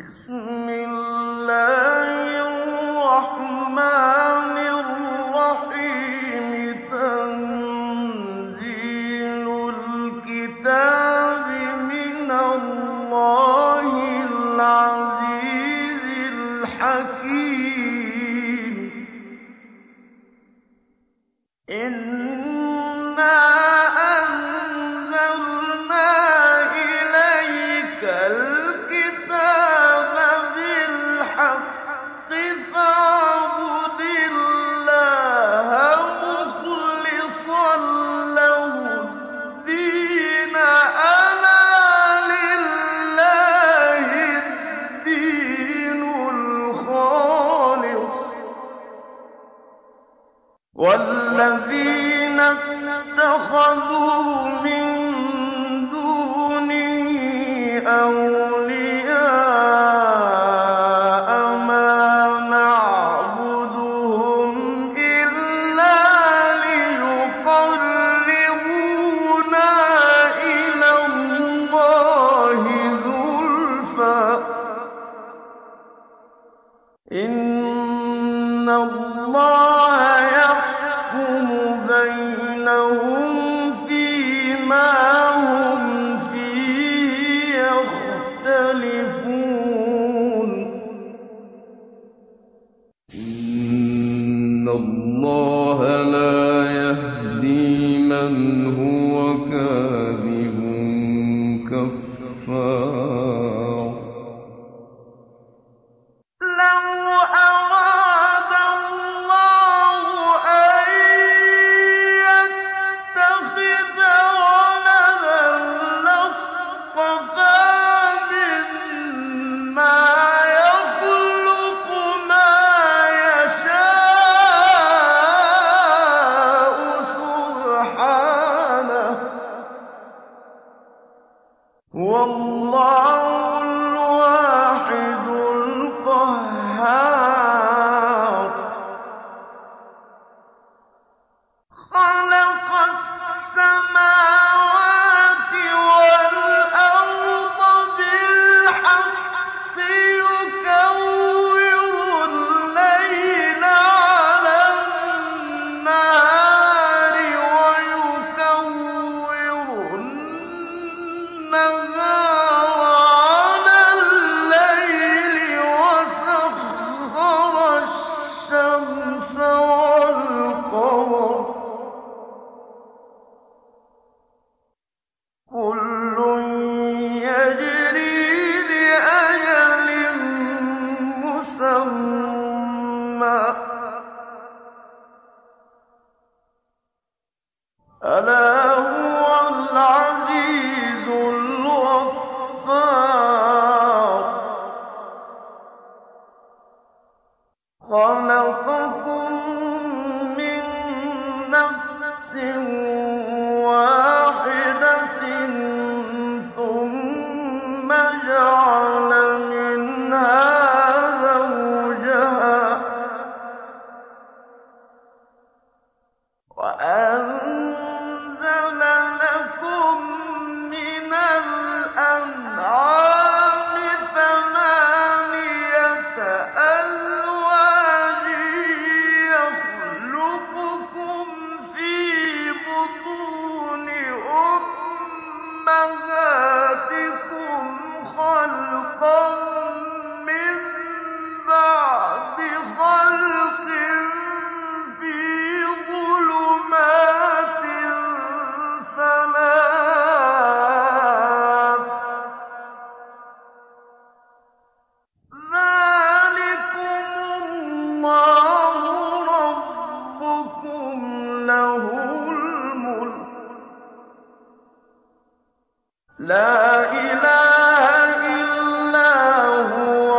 بسم الله الرحمن الرحيم تنزيل الكتاب من الله العزيز الحكيم إنا أنزلنا إليك الكتاب بالحق فاعبد الله مخلصا له الدين ألا لله الدين الخالص والذين اتخذوا من دونه أولياء ما نعبدهم إلا ليقربونا إلى الله زلفى إن الله يحكم بينهم فيما هم فيه يختلفون إن الله لا يهدي من هو كاذب كفار لو أراد الله أن يتخذ ولدا لاصطفى مما يخلق ما يشاء سبحانه هو الله الواحد القهار خلق السماوات والأرض بالحق يكور الليل على النهار ويكور النهار على الليل وسخر الشمس والقمر كل يجري لأجل مسمى ألا هو العزيز الغفار خلقكم من نفس واحدة ثم جعل منها زوجها وأنزل لكم من الأنعام ثمانية أزواج يخلقكم في بطون أمهاتكم خلقا من بعد خلق في ظلمات ثلاث ذلكم الله ربكم له الملك لا إله إلا هو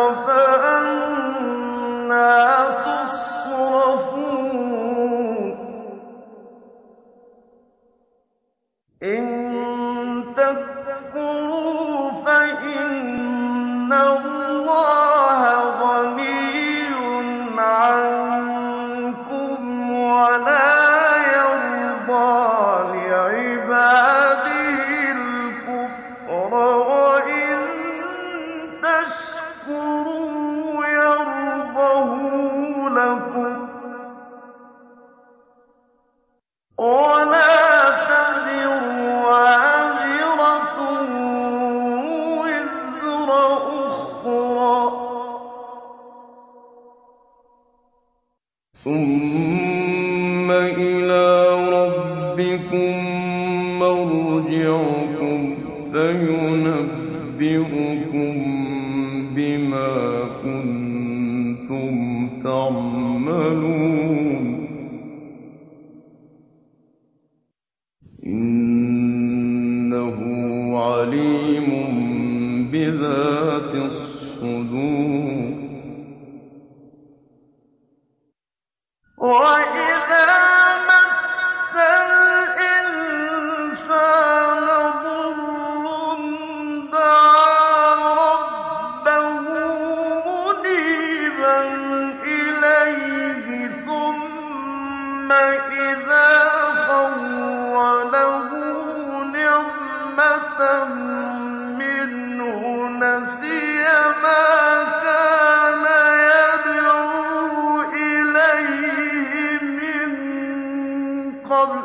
فأنى تصرفون إن تكفروا فإن الله غني عنكم ولا يرضى لعباده الكفر وإن تشكروا يرضه لكم ولا تزر وازرة وزر أخرى ثم إلى ربكم مرجعكم فينبئكم بما كنتم تعملون إنه عليم بذات الصدور وإذا مس الإنسان ضر دعا ربه منيبا إليه ثم إذا خوله نعمة منه نسي ما كان يدعو إليه من قبل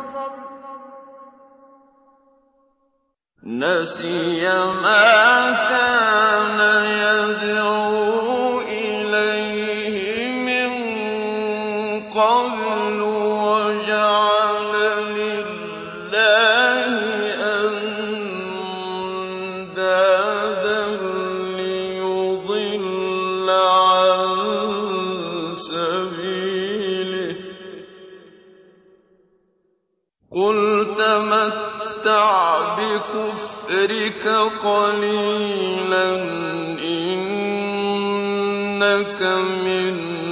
وجعل لله أندادا ليضل عن سبيله قل تمتع بكفرك قليلا إنك من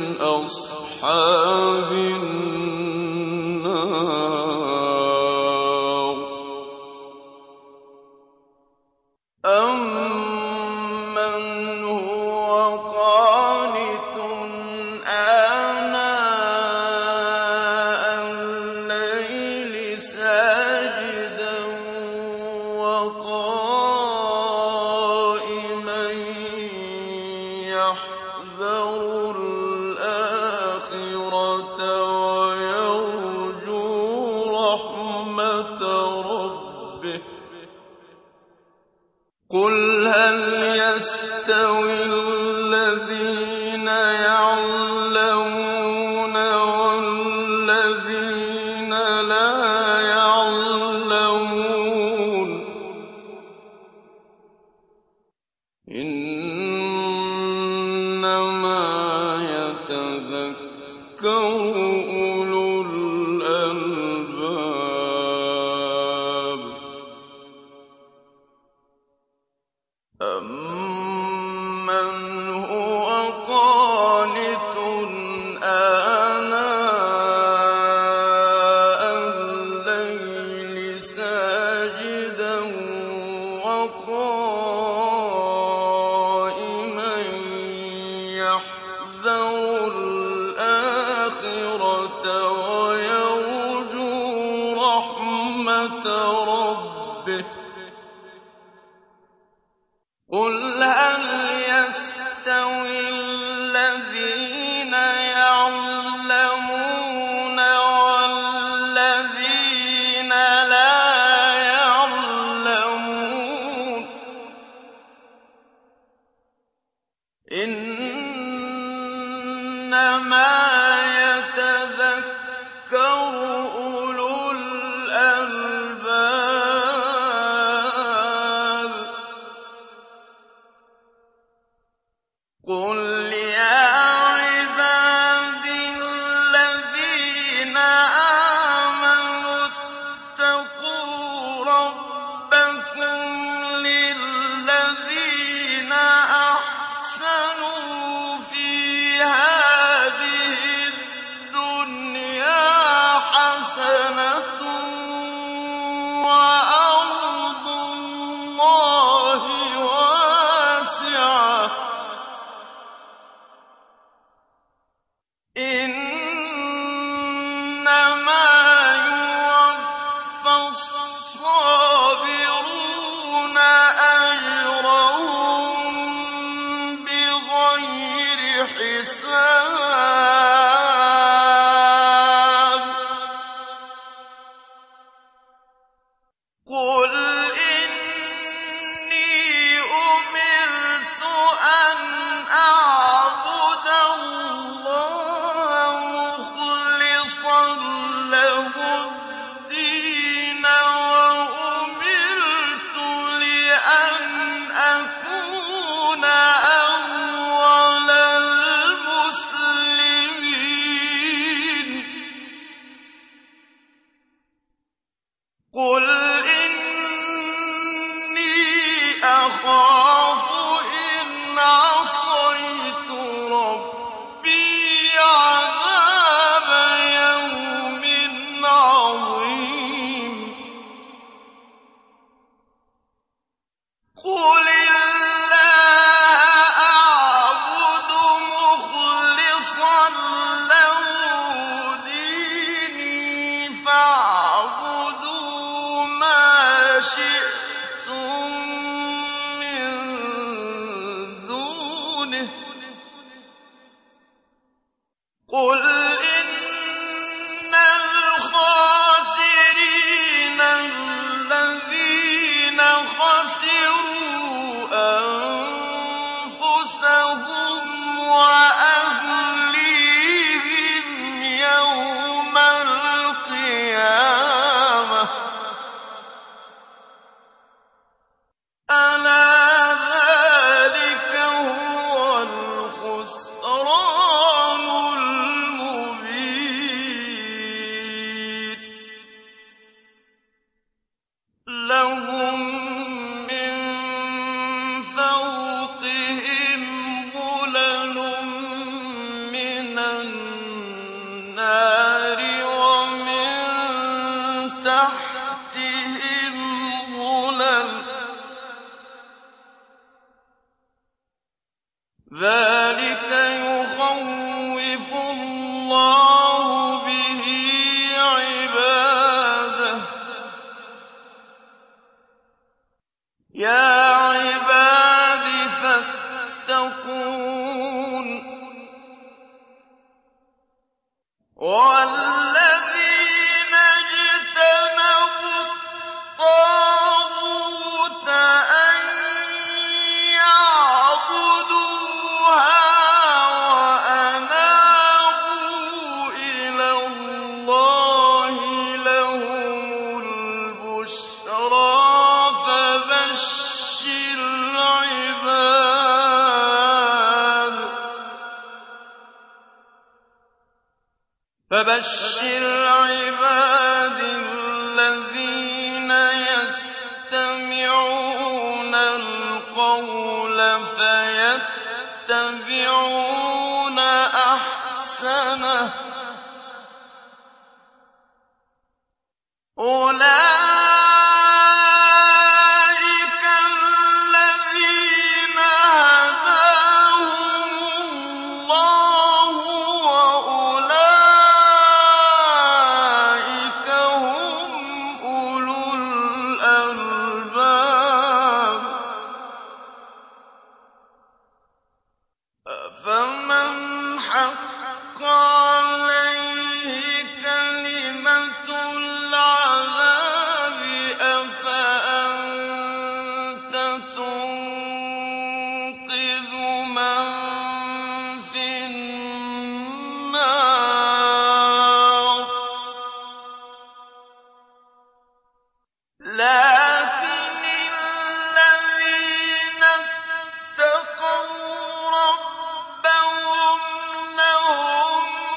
أصحاب النار أمن هو قانت آناء الليل ساجدا وقائما يحذر الآخرة ويرجو رحمة ربه قل هل يستوي الذين يعلمون والذين لا يعلمون إنما يتذكر أولو الألباب أمن هو قانت آناء الليل ساجدا وقائما يحذر الآخرة ويرجو رحمة ربه قل هل يستوي الذين يعلمون والذين لا يعلمون إنما يتذكر أولو الألباب قل يا عبادي الذين آمنوا اتقوا ربكم للذين أحسنوا في هذه الدنيا حسنة وأرض الله واسعة حساب قل إني أمرت أن أعبد الله مخلصا له الدين وأمرت لأن أكون أول المسلمين قل أخاف إن عصيت ربي عذاب يوم عظيم قل الله أعبد مخلصا له ديني فاعبدوا ما شئتم قل إن الخاسرين الذين خسروا أنفسهم وأهليهم يوم القيامة ألا ذلك هو الخسران المبين لهم من فوقهم ظلل من النار ومن تحتهم ظلل ذلك يخوف الله به عباده يا عباد فاتقون والذين اجتنبوا الطاغوت أن يعبدوها وأنابوا إلى الله لهم البشرى فبشر عباد الذين يستمعون القول فيتبعون أحسنه أولئك الذين هداهم الله وأولئك هم أولو الألباب فمن حق عليه كلمة العذاب أفأنت تنقذ من في النار لكن الذين اتقوا ربهم لهم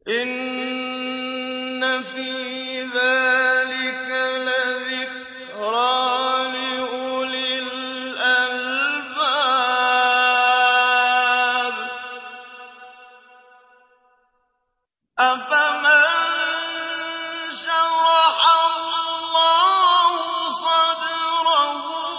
إِنَّ فِي ذَٰلِكَ لَذِكْرَىٰ لِأُولِي الْأَلْبَابِ أَفَمَن شَرَحَ اللَّهُ صَدْرَهُ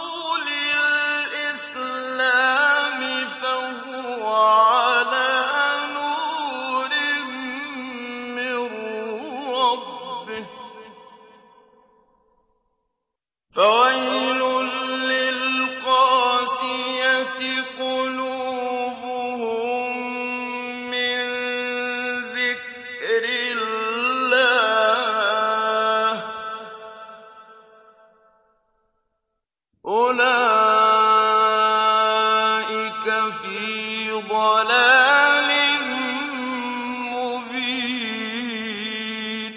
لِلْإِسْلَامِ فَهُوَ عَلَىٰ نُورٍ مِّن رَّبِّهِ ۖ فَوَيْلٌ لِّلْقَاسِيَةِ قُلُوبُهُم مِّن ذِكْرِ اللَّهِ ۚ أُولَٰئِكَ فِي ضَلَالٍ مُّبِينٍ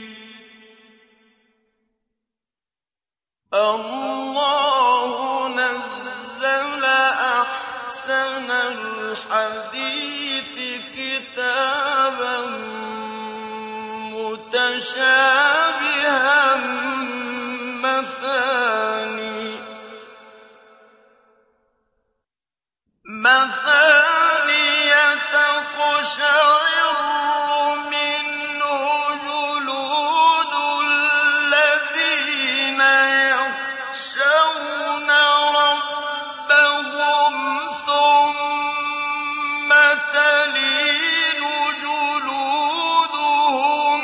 اللَّهُ نَزَّلَ أَحْسَنَ الْحَدِيثِ كِتَابًا مُّتَشَابِهًا مَّثَانِيَ تَقْشَعِرُّ مِنْهُ جُلُودُ الَّذِينَ يَخْشَوْنَ رَبَّهُمْ ثُمَّ تَلِينُ جُلُودُهُمْ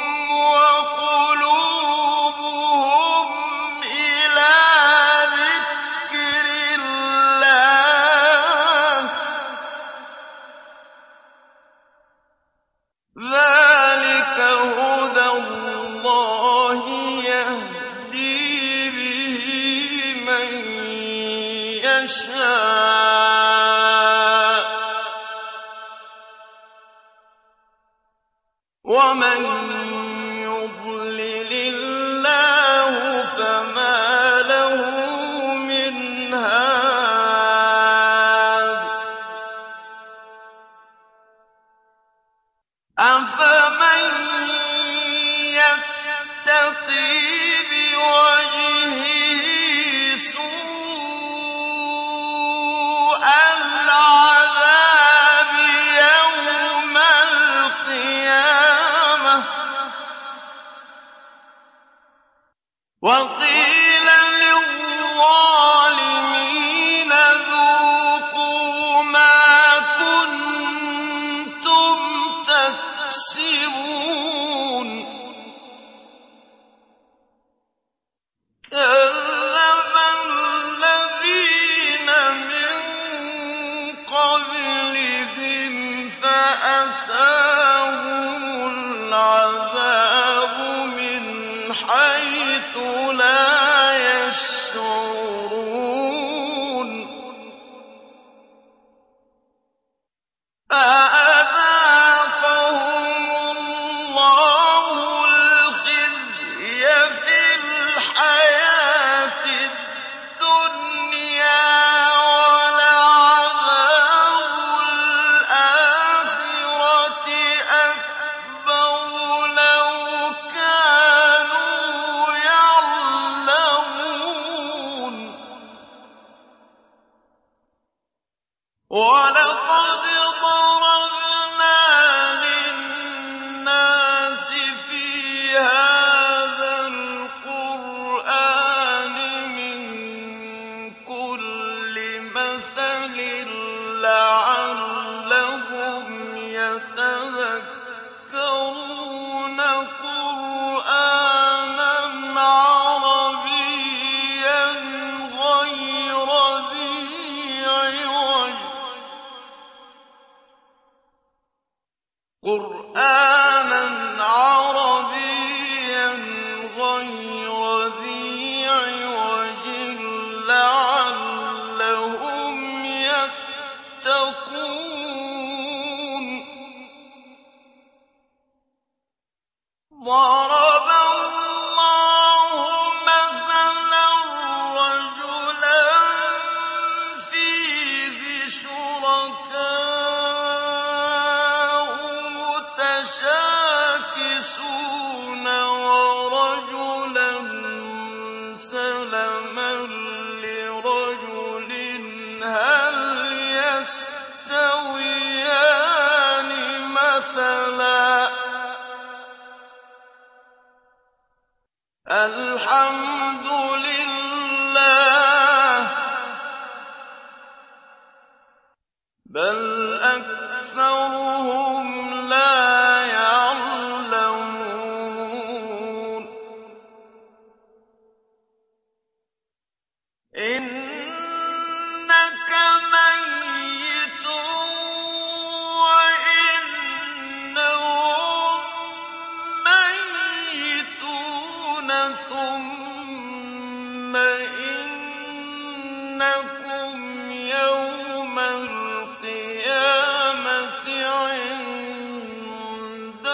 وَقُلُوبُهُمْ إِلَىٰ ذِكْرِ اللَّهِ ۚ ذَٰلِكَ هُدَى اللَّهِ يَهْدِي بِهِ مَن يَشَاءُ ۚ وَمَن يُضْلِلِ اللَّهُ فَمَا لَهُ مِنْ هَادٍ أَفَمَن يَتَّقِي بِوَجْهِهِ سُوءَ الْعَذَابِ يَوْمَ الْقِيَامَةِ وَقِيلَ لِلظَّالِمِينَ ذُوقُوا مَا كُنتُمْ تَكْسِبُونَ كَذَّبَ الَّذِينَ مِن قَبْلِهِمْ فَأَتَاهُمُ الْعَذَابُ مِنْ حَيْثُ لَا يَشْعُرُونَ فَأَذَاقَهُمُ اللَّهُ الْخِزْيَ فِي الْحَيَاةِ الدُّنْيَا ۖ وَلَعَذَابُ الْآخِرَةِ أَكْبَرُ لَوْ كَانُوا يَعْلَمُونَ وَلَقَدْ ضَرَبْنَا لِلنَّاسِ فِي هَٰذَا الْقُرْآنِ مِن كُلِّ مَثَلٍ لَّعَلَّهُمْ يَتَذَكَّرُونَ قُرْآنًا عَرَبِيًّا غَيْرَ ذِي عِوَجٍ لَّعَلَّهُمْ يَتَّقُونَ ضَرَبَ اللَّهُ مَثَلًا رَّجُلًا فِيهِ شُرَكَاءُ مُتَشَاكِسُونَ الحمد لله بل أكثرهم لا يعلمون إنك ميت وإنهم ميتون ثم إنكم يوم القيامة عند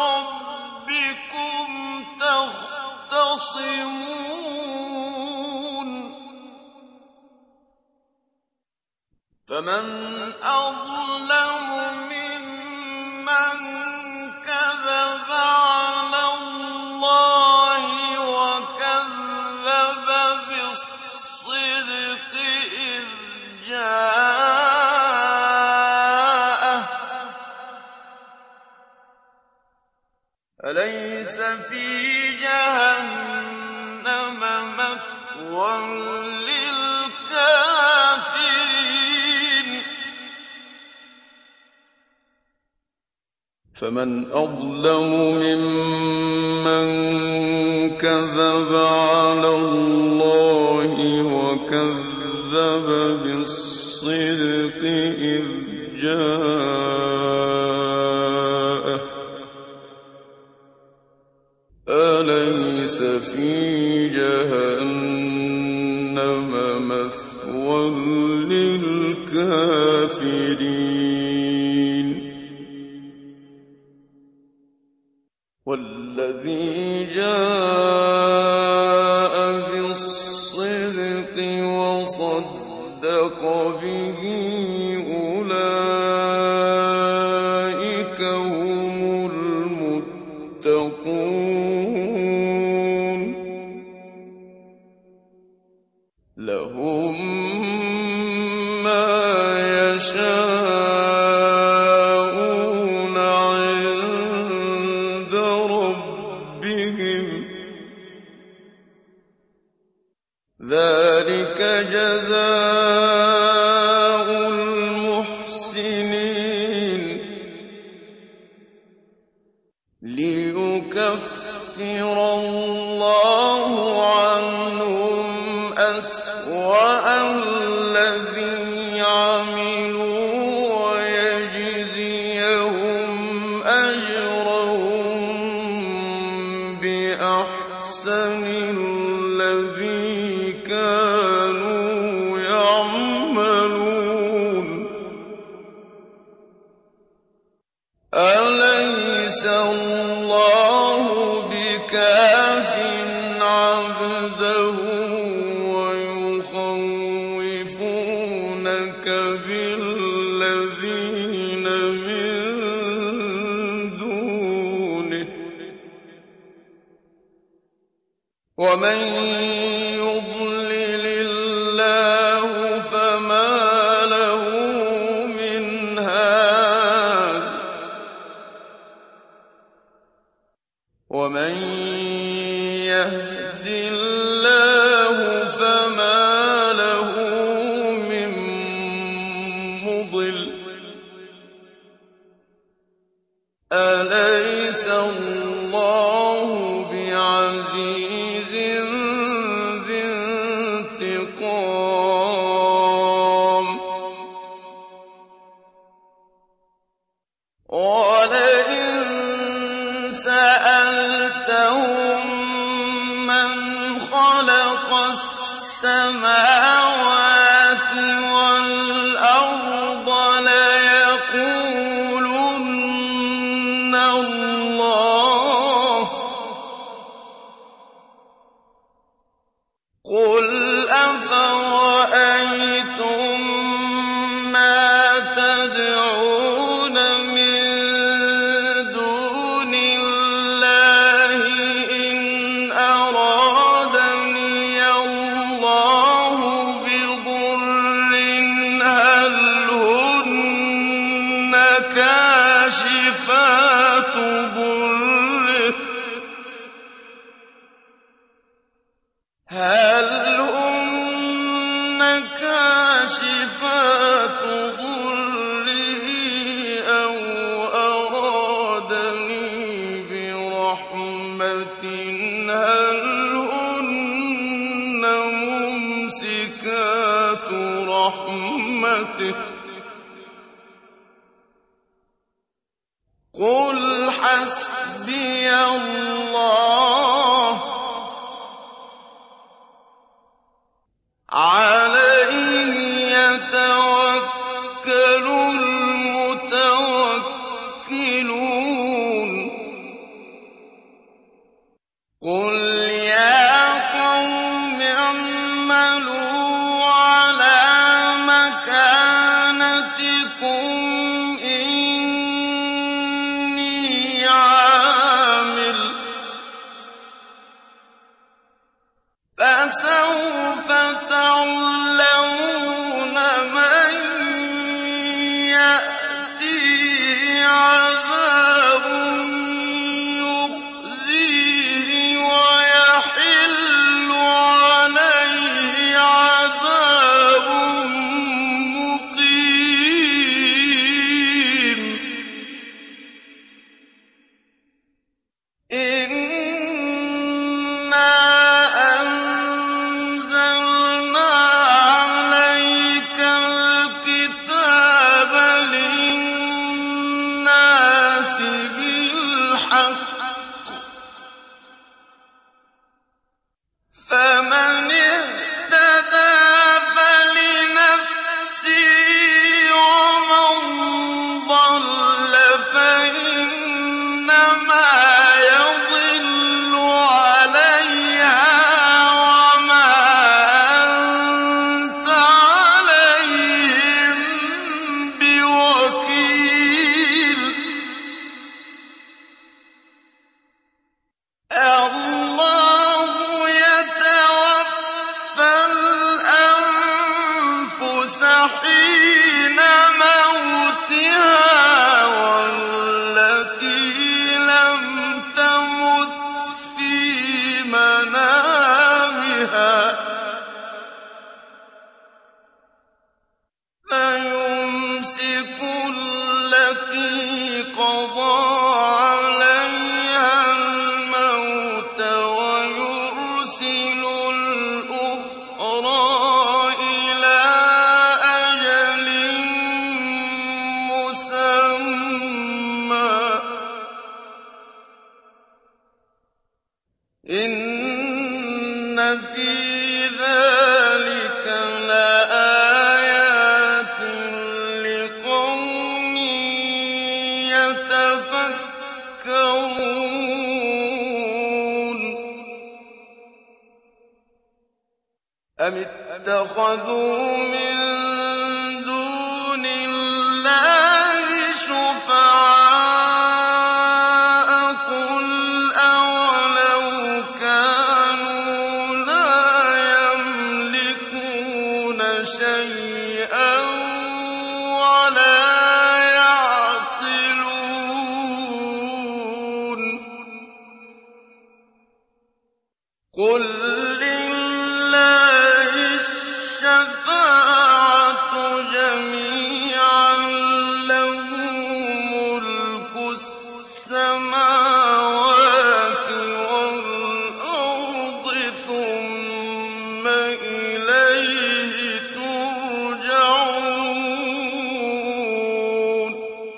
ربكم تختصمون فمن أظلم ممن كذب على الله وكذب بالصدق إذ جاءه أليس في جهنم مثوى للكافرين فمن أظلم ممن كذب على الله وكذب بالصدق إذ جاءه أليس في جهنم مثوى للكافرين والذي جاء بالصدق وصدق به أولئك هم المتقون لهم ما يشاءون عند ربهم ذلك جزاء المحسنين ليكفر الله عنهم أسوأ الذي عملوا ويجزيهم أجرهم بأحسن الذي كانوا يعملون أليس الله بكاف عبده ويخوفونك بالذين من دونه ومن يضلل الله فما له من هاد ومن يهد الله فما له من مضل أليس الله بعزيز ذي انتقام ولئن سألتهم من خلق السماوات والأرض ليقولن الله قل أفرأيتم ما تدعون من دون الله إن رَحْمَةٍ هَلْ هُنَّ مُمْسِكَاتُ رَحْمَتِهِ ۚ قُلْ حَسْبِيَ اللَّهُ عَلَيْهِ يَتَوَكَّلُ الْمُتَوَكِّلُونَ قُلْ يَا قَوْمِ اعْمَلُوا عَلَىٰ مَكَانَتِكُمْ إِنِّي عَامِلٌ ۖ فَسَوْفَ تَعْلَمُونَ مَن يَأْتِيهِ عَذَابٌ يُخْزِيهِ وَيَحِلُّ عَلَيْهِ عَذَابٌ مُّقِيمٌ إِنَّا أَنزَلْنَا عَلَيْكَ الْكِتَابَ لِلنَّاسِ بِالْحَقِّ ۖ فَمَنِ اهْتَدَىٰ فَلِنَفْسِهِ وَمَن ضَلَّ فَإِنَّمَا يَضِلُّ عَلَيْهَا وَمَا أَنتَ عَلَيْهِم بِوَكِيلٍ اللَّهُ يَتَوَفَّى الْأَنفُسَ حِينَ مَوْتِهَا وَالَّتِي لَمْ تَمُتْ فِي مَنَامِهَا فَيُمْسِكُ الَّتِي قَضَىٰ عَلَيْهَا الْمَوْتَ وَيُرْسِلُ الْأُخْرَىٰ إِلَىٰ أَجَلٍ مُّسَمًّى ۚ إِنَّ فِي ذَٰلِكَ لَآيَاتٍ لِّقَوْمٍ يَتَفَكَّرُونَ أَمِ اتَّخَذُوا مِن دُونِ اللَّهِ شُفَعَاءَ ۚ قُلْ أَوَلَوْ كَانُوا لَا يَمْلِكُونَ شَيْئًا وَلَا يَعْقِلُونَ قُل لِّلَّهِ الشَّفَاعَةُ جَمِيعًا ۖ لَّهُ مُلْكُ السَّمَاوَاتِ وَالْأَرْضِ ثُمَّ إِلَيْهِ تُرْجَعُونَ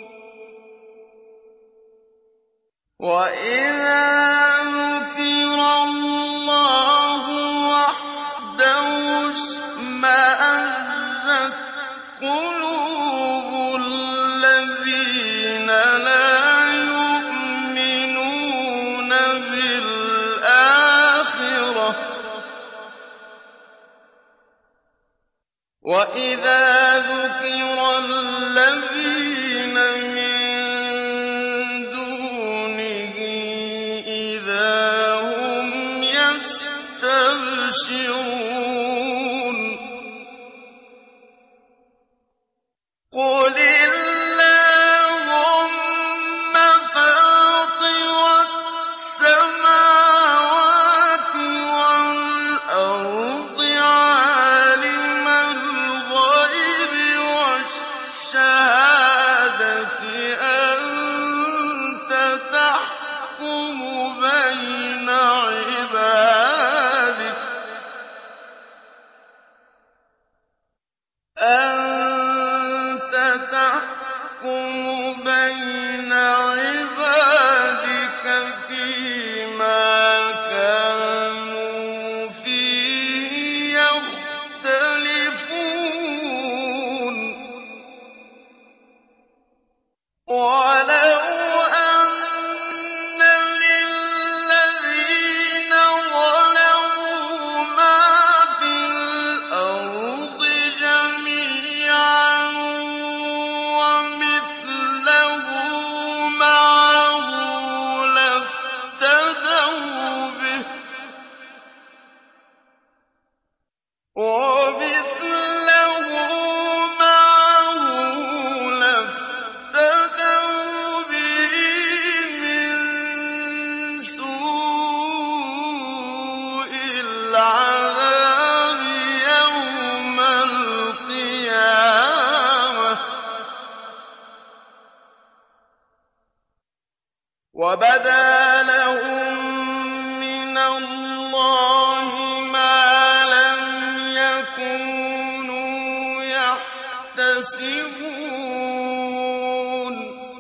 وَإِذَا ذُكِرَ اللَّهُ وَحْدَهُ اشْمَأَزَّتْ قُلُوبُ الَّذِينَ لَا يُؤْمِنُونَ بِالْآخِرَةِ ۖ وَإِذَا ذُكِرَ الَّذِينَ مِن دُونِهِ إِذَا هُمْ يَسْتَبْشِرُونَ قُلِ اللَّهُمَّ فَاطِرَ السَّمَاوَاتِ وَالْأَرْضِ عَالِمَ الْغَيْبِ وَالشَّهَادَةِ أَنتَ تَحْكُمُ يكسبون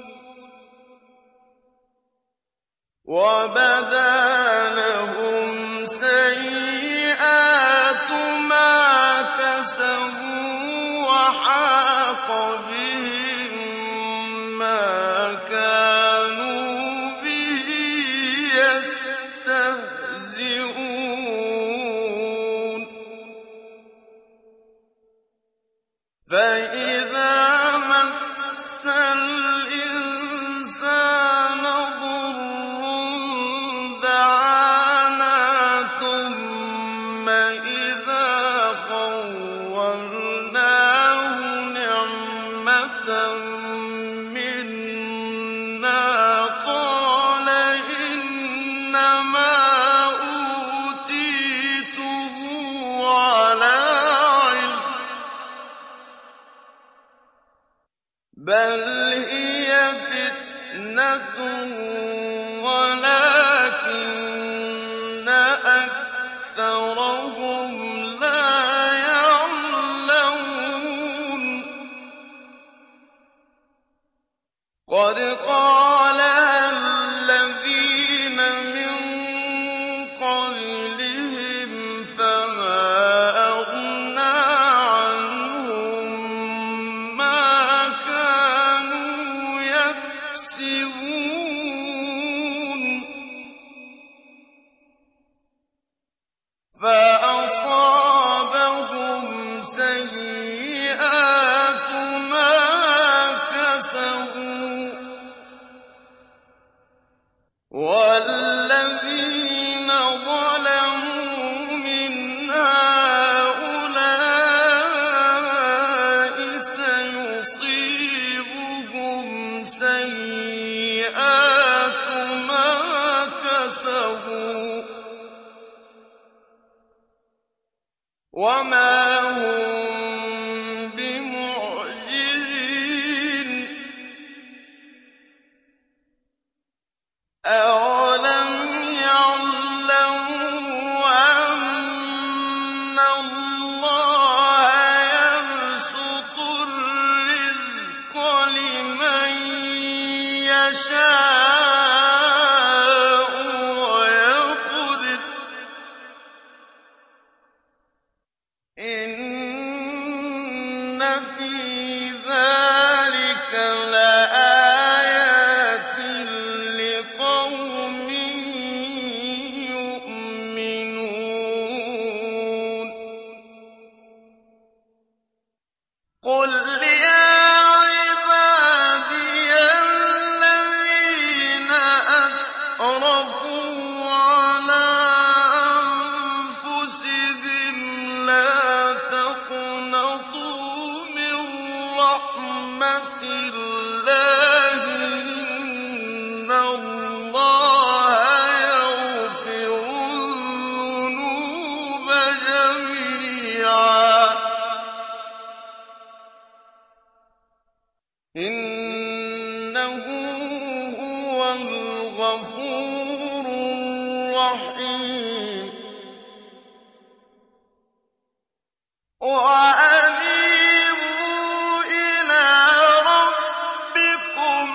وبدا لهم سيئات ما كسبوا وحاق بهم ما كانوا به يستهزئون فإذا مس الإنسان ضر دعانا ثم إذا خولناه نعمة منا قال إنما أوتيته على علم بل هي فتنة ولكن أكثرهم لا يعلمون قد قالها الذين من قبلهم فما أغنى عنهم ما كانوا يكسبون فأصابهم سيئات ما كسبوا والذين ظلموا من هؤلاء سيصيبهم سيئات ما كسبوا وما هم بمعجزين أولم يعلموا أن الله يبسط الرزق لمن يشاء ويقدر إن في ذلك لآيات لقوم يؤمنون قل يا عبادي الذين أسرفوا على أنفسهم لا تقنطوا من رحمة الله إن الله يغفر الذنوب جميعا إنه هو الغفور الرحيم وأنيبوا إلى ربكم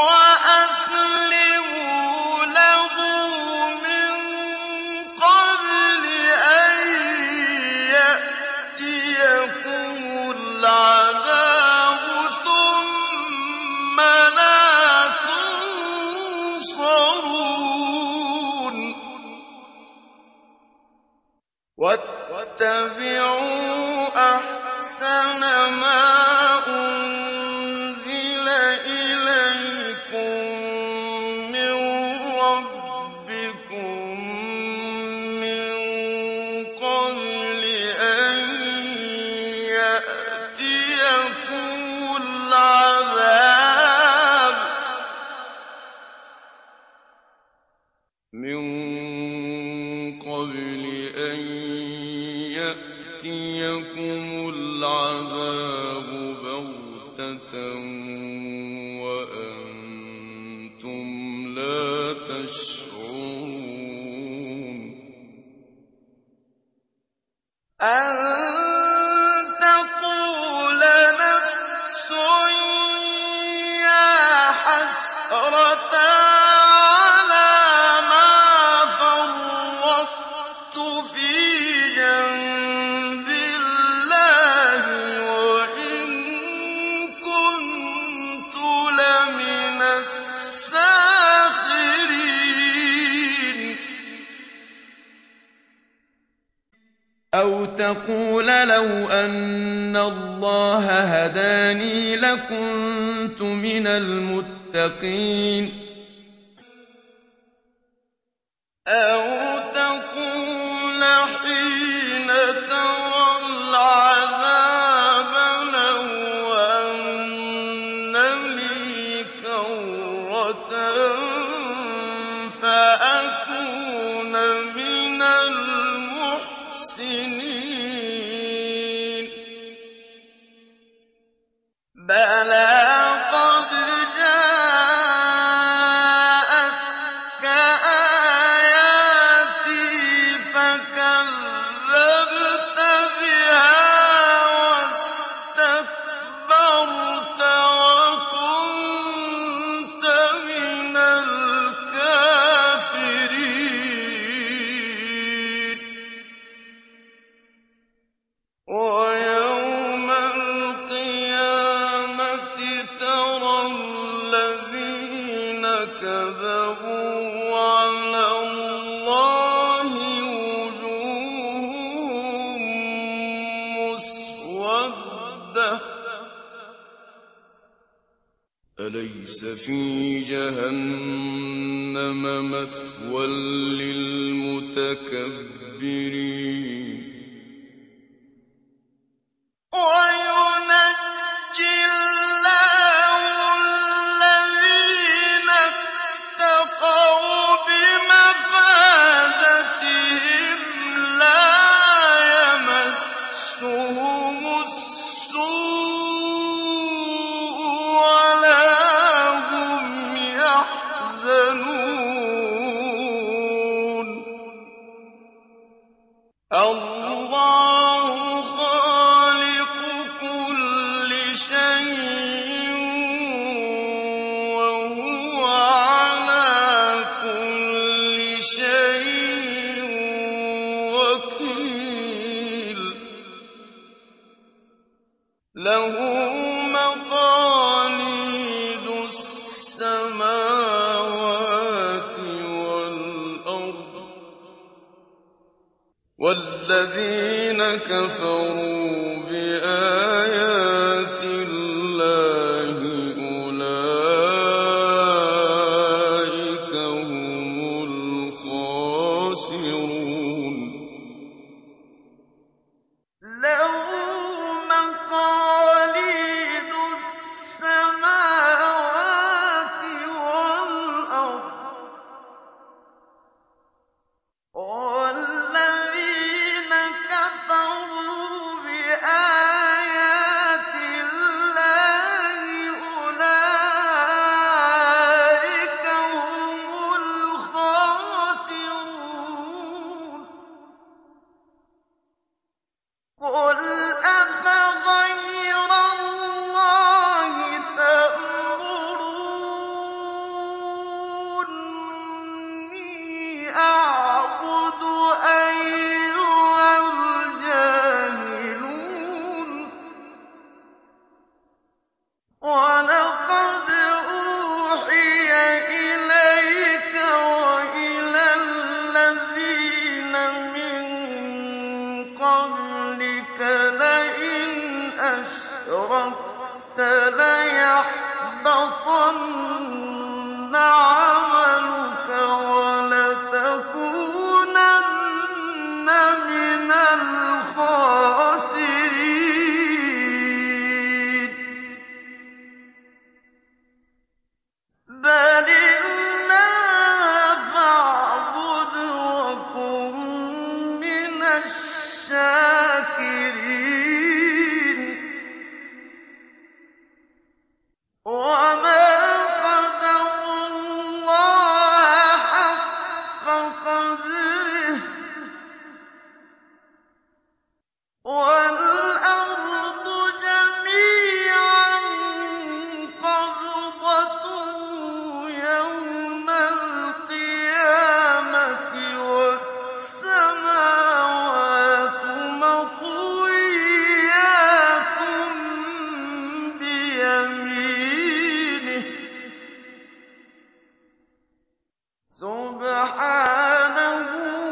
وأسلموا له من قبل أن يأتيكم العذاب ثم لا تنصرون واتبعوا أحسن ما أنزل إليكم من ربكم من قبل أن يأتيكم العذاب من قبل أن يأتيكم العذاب بغتة وأنتم لا تشعرون أن تقول نفس أو تقول لو أن الله هداني لكنت من المتقين أو تقول حين ترى العذاب لو أن لي كرة فأكون من المحسنين بلى قد جاءتك آياتي فكذبت بها واستكبرت وكنت من الكافرين ويوم القيامة ترى الذين كذبوا على الله وجوههم مسودة أليس في جهنم مثوى للمتكبرين وينجي الله الذين اتقوا بمفازتهم لا يمسهم السوء ولا هم يحزنون الله خالق كل شيء وهو على كل شيء وكيل له مقاليد السماوات والأرض والذين كفروا بآيات الله أولئك هم الخاسرون له مقاليد السماوات والأرض والذين كفروا بآيات الله أولئك هم الخاسرون قل أفغير الله تأمروني أعبد أيها الجاهلون ولقد أوحي إليك وإلى الذين من قبلك لئن أشركت ليحبطن عملك ولتكونن من الخاسرين بل الله فاعبد وكن من الشاكرين وما قدروا الله حق قدره والأرض جميعا قبضته يوم القيامة والسماوات مطويات بيمينه سبحانه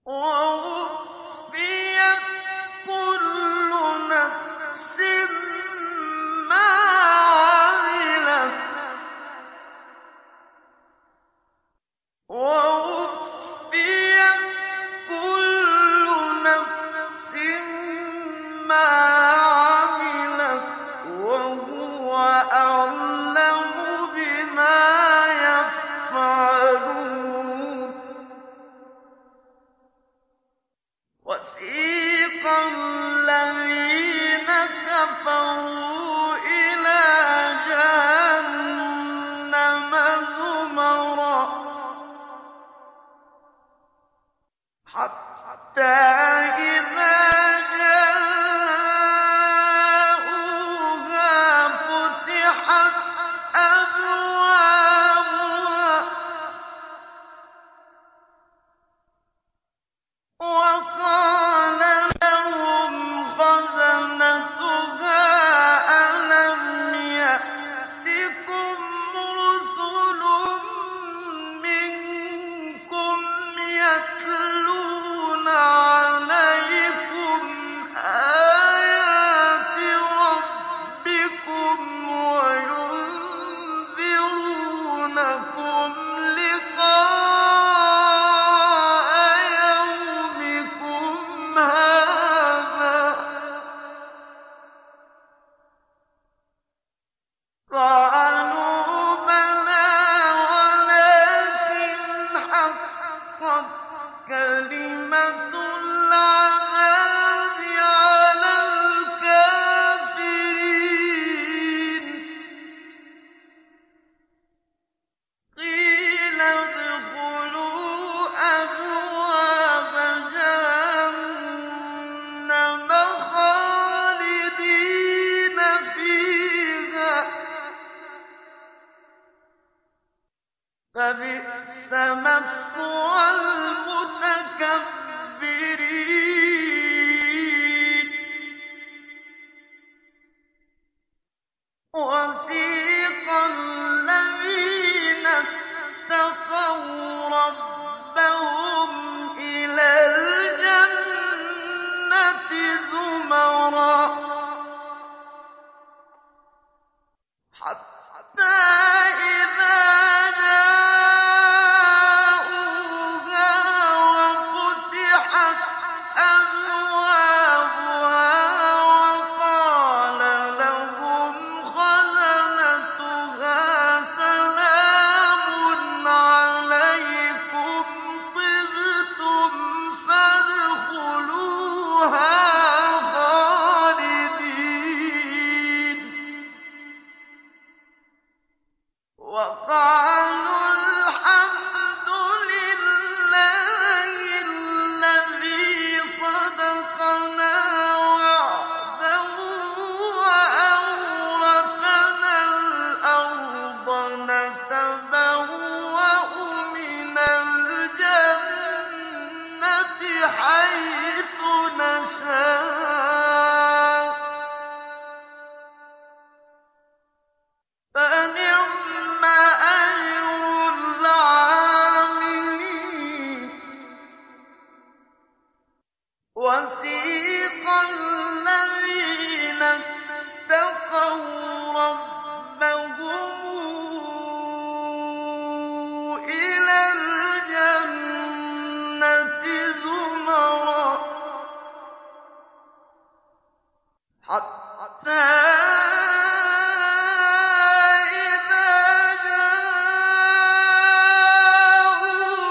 وَوُفِّيَتْ كُلُّ نَفْسٍ مَّا عَمِلَتْ وَهُوَ أَعْلَمُ بِمَا يَفْعَلُونَ وَسِيقَ الَّذِينَ كَفَرُوا إِلَىٰ جَهَنَّمَ زُمَرًا حَتَّىٰ إِذَا جَاءُوهَا فُتِحَتْ أَبْوَابُهَا وَقَالَ لَهُمْ خَزَنَتُهَا أَلَمْ يَأْتِكُمْ رُسُلٌ مِّنكُمْ يَتْلُونَ عَلَيْكُمْ آيَاتِ رَبِّكُمْ وَيُنذِرُونَكُمْ لِقَاءَ يَوْمِكُمْ هَٰذَا ۚ قَالُوا بَلَىٰ وَلَٰكِنْ حَقَّتْ كَلِمَةُ الْعَذَابِ عَلَى الْكَافِرِينَ قِيلَ ادْخُلُوا أَبْوَابَ جَهَنَّمَ خَالِدِينَ فِيهَا ۖ فَبِئْسَ مَثْوَى الْمُتَكَبِّرِينَ وَسِيقَ الَّذِينَ اتَّقَوْا رَبَّهُمْ إِلَى الْجَنَّةِ زُمَرًا حَتَّىٰ إِذَا جَاءُوهَا وَفُتِحَتْ أَبْوَابُهَا وَقَالَ لَهُمْ خَزَنَتُهَا سَلَامٌ عَلَيْكُمْ طِبْتُمْ فَادْخُلُوهَا خَالِدِينَ وَقَالُوا الْحَمْدُ لِلَّهِ الَّذِي صَدَقَنَا وَعْدَهُ وَأَوْرَثَنَا الْأَرْضَ نَتَبَوَّأُ مِنَ الْجَنَّةِ حَيْثُ نَشَاءُ ۖ فَنِعْمَ أَجْرُ الْعَامِلِينَ وَسِيقَ الَّذِينَ اتَّقَوْا رَبَّهُمْ إِلَى الْجَنَّةِ زُمَرًا حَتَّىٰ إِذَا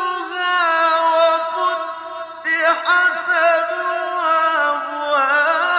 جَاءُوهَا وَفُتِحَتْ أَبْوَابُهَا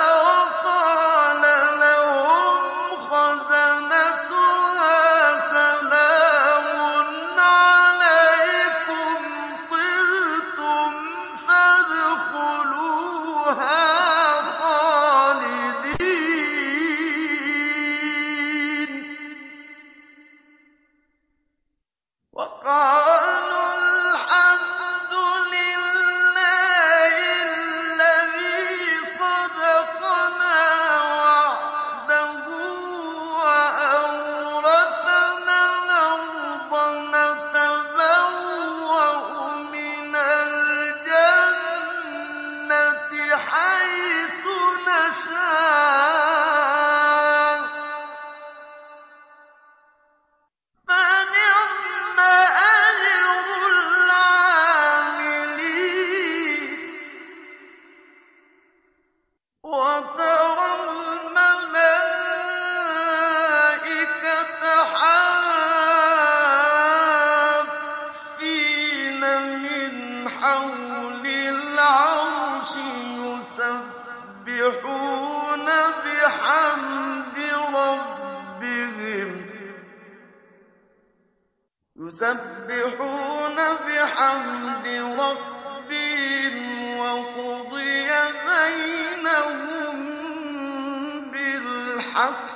حول العرش يسبحون بحمد ربهم وقضي بينهم بالحق